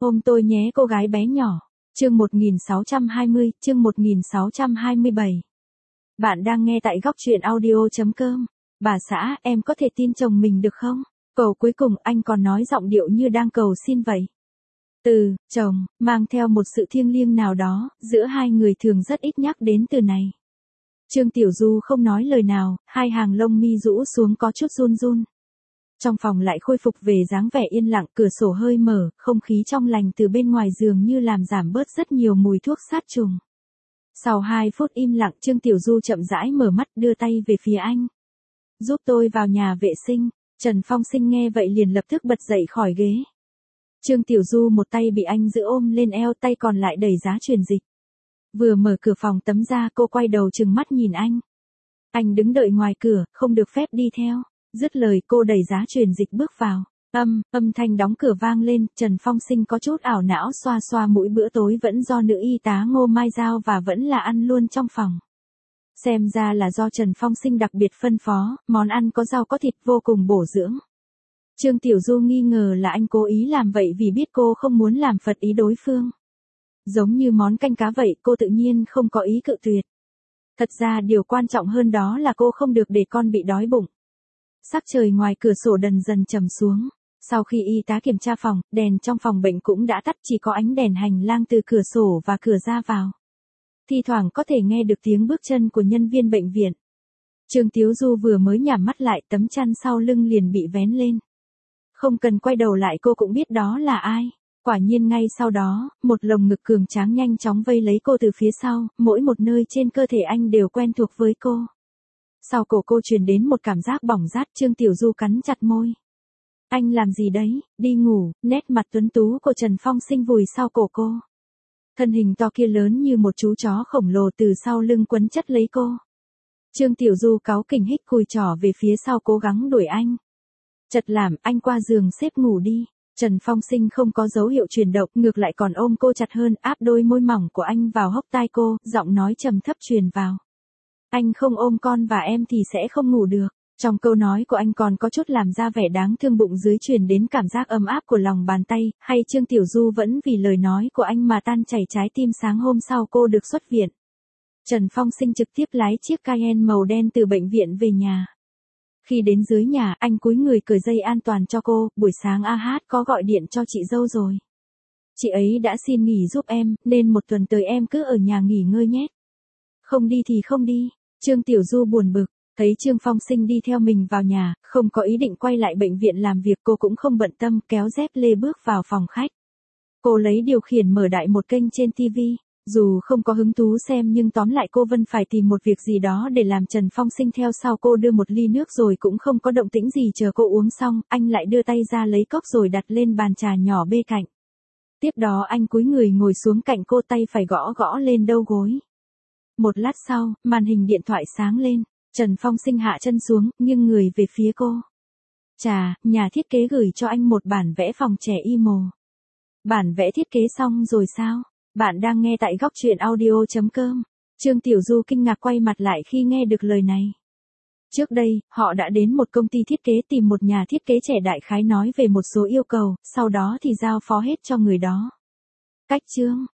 Ôm tôi nhé cô gái bé nhỏ. Chương 1620, chương 1627. Bạn đang nghe tại góc truyện audio.com. Bà xã, em có thể tin chồng mình được không? Câu cuối cùng anh còn nói giọng điệu như đang cầu xin vậy. Từ chồng mang theo một sự thiêng liêng nào đó, giữa hai người thường rất ít nhắc đến từ này. Trương Tiểu Du không nói lời nào, hai hàng lông mi rũ xuống có chút run run. Trong phòng lại khôi phục về dáng vẻ yên lặng, cửa sổ hơi mở, không khí trong lành từ bên ngoài giường như làm giảm bớt rất nhiều mùi thuốc sát trùng. Sau 2 phút im lặng, Trương Tiểu Du chậm rãi mở mắt, đưa tay về phía anh. Giúp tôi vào nhà vệ sinh. Trần Phong Sinh nghe vậy liền lập tức bật dậy khỏi ghế. Trương Tiểu Du một tay bị anh giữ ôm lên eo, tay còn lại đẩy giá truyền dịch. Vừa mở cửa phòng tắm ra, cô quay đầu trừng mắt nhìn anh. Anh đứng đợi ngoài cửa, không được phép đi theo. Dứt lời cô đẩy giá truyền dịch bước vào. Âm thanh đóng cửa vang lên, Trần Phong Sinh có chút ảo não xoa xoa mũi, bữa tối vẫn do nữ y tá Ngô Mai giao và vẫn là ăn luôn trong phòng. Xem ra là do Trần Phong Sinh đặc biệt phân phó, món ăn có rau có thịt vô cùng bổ dưỡng. Trương Tiểu Du nghi ngờ là anh cố ý làm vậy vì biết cô không muốn làm phật ý đối phương. Giống như món canh cá vậy, cô tự nhiên không có ý cự tuyệt. Thật ra điều quan trọng hơn đó là cô không được để con bị đói bụng. Sắc trời ngoài cửa sổ dần dần trầm xuống. Sau khi y tá kiểm tra phòng, đèn trong phòng bệnh cũng đã tắt, chỉ có ánh đèn hành lang từ cửa sổ và cửa ra vào. Thi thoảng có thể nghe được tiếng bước chân của nhân viên bệnh viện. Trương Tiểu Du vừa mới nhắm mắt lại, tấm chăn sau lưng liền bị vén lên. Không cần quay đầu lại cô cũng biết đó là ai. Quả nhiên ngay sau đó, một lồng ngực cường tráng nhanh chóng vây lấy cô từ phía sau, mỗi một nơi trên cơ thể anh đều quen thuộc với cô. Sau cổ cô truyền đến một cảm giác bỏng rát, Trương Tiểu Du cắn chặt môi. Anh làm gì đấy, đi ngủ, nét mặt tuấn tú của Trần Phong Sinh vùi sau cổ cô. Thân hình to kia lớn như một chú chó khổng lồ từ sau lưng quấn chất lấy cô. Trương Tiểu Du cáu kỉnh hích cùi trỏ về phía sau cố gắng đuổi anh. Chật làm, anh qua giường xếp ngủ đi. Trần Phong Sinh không có dấu hiệu chuyển động, ngược lại còn ôm cô chặt hơn, áp đôi môi mỏng của anh vào hốc tai cô, giọng nói trầm thấp truyền vào. Anh không ôm con và em thì sẽ không ngủ được. Trong câu nói của anh còn có chút làm ra vẻ đáng thương, bụng dưới truyền đến cảm giác ấm áp của lòng bàn tay, hay Trương Tiểu Du vẫn vì lời nói của anh mà tan chảy trái tim. Sáng hôm sau cô được xuất viện. Trần Phong Sinh trực tiếp lái chiếc Cayenne màu đen từ bệnh viện về nhà. Khi đến dưới nhà, anh cúi người cởi dây an toàn cho cô, buổi sáng AH có gọi điện cho chị dâu rồi. Chị ấy đã xin nghỉ giúp em, nên một tuần tới em cứ ở nhà nghỉ ngơi nhé. Không đi thì không đi. Trương Tiểu Du buồn bực, thấy Trương Phong Sinh đi theo mình vào nhà, không có ý định quay lại bệnh viện làm việc, cô cũng không bận tâm, kéo dép lê bước vào phòng khách. Cô lấy điều khiển mở đại một kênh trên TV. Dù không có hứng thú xem nhưng tóm lại cô vẫn phải tìm một việc gì đó để làm. Trần Phong Sinh theo sau cô đưa một ly nước rồi cũng không có động tĩnh gì, chờ cô uống xong, anh lại đưa tay ra lấy cốc rồi đặt lên bàn trà nhỏ bê cạnh. Tiếp đó anh cúi người ngồi xuống cạnh cô, tay phải gõ gõ lên đầu gối. Một lát sau, màn hình điện thoại sáng lên, Trần Phong Sinh hạ chân xuống, nghiêng người về phía cô. Chà, nhà thiết kế gửi cho anh một bản vẽ phòng trẻ emo. Bản vẽ thiết kế xong rồi sao? Bạn đang nghe tại góc truyện audio.com. Trương Tiểu Du kinh ngạc quay mặt lại khi nghe được lời này. Trước đây, họ đã đến một công ty thiết kế tìm một nhà thiết kế trẻ, đại khái nói về một số yêu cầu, sau đó thì giao phó hết cho người đó. Cách chương,